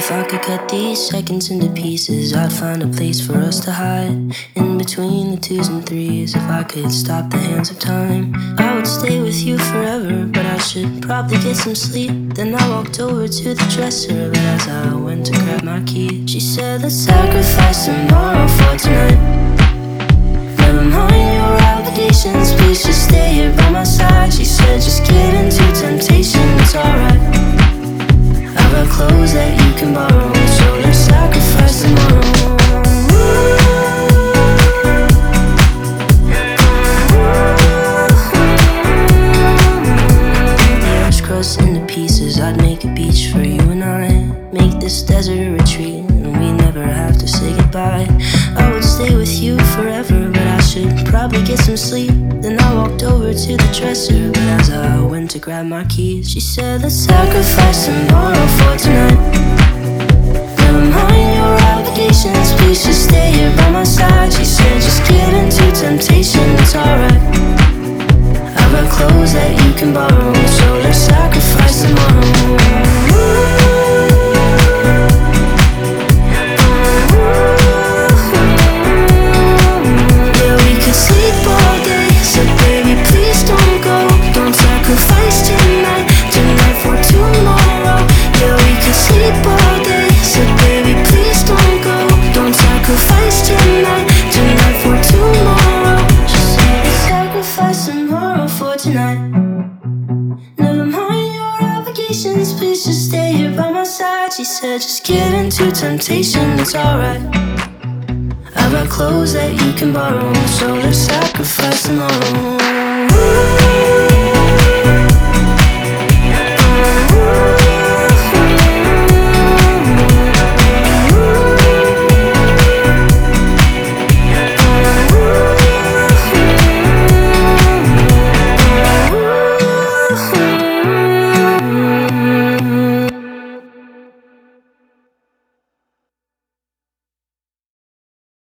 If I could cut these seconds into pieces, I'd find a place for us to hide. In between the twos and threes, if I could stop the hands of time, I would stay with you forever, but I should probably get some sleep. Then I walked over to the dresser, but as I went to grab my key, she said, let's sacrifice tomorrow for tonight. Never mind your obligations, please just stay here by my side. She said, just get into temptation, it's alright. I've got clothes that you can borrow, so let's sacrifice tomorrow. Crust into pieces, I'd make a beach for you and I. Make this desert a retreat, and we never have to say goodbye. I would stay with you forever, but I should probably get some sleep. Then I walked over to the dresser, but as I went to grab my keys, she said, let's sacrifice tomorrow for tonight. Never mind your obligations, please just stay here by my side. She said, just get into temptation, it's alright. I've got clothes that you can borrow, so let's sacrifice tomorrow. Yeah, we could sleep all day, so baby, please don't go. Don't sacrifice tonight, tonight for tomorrow. Yeah, we could sleep all day, so baby, please don't go. Don't sacrifice tonight, tonight for tomorrow. She said, let's sacrifice tomorrow for tonight. Never mind your obligations, please just stay here by my side. She said, just get into temptation, it's alright. I've got clothes that you can borrow, so let's sacrifice tomorrow.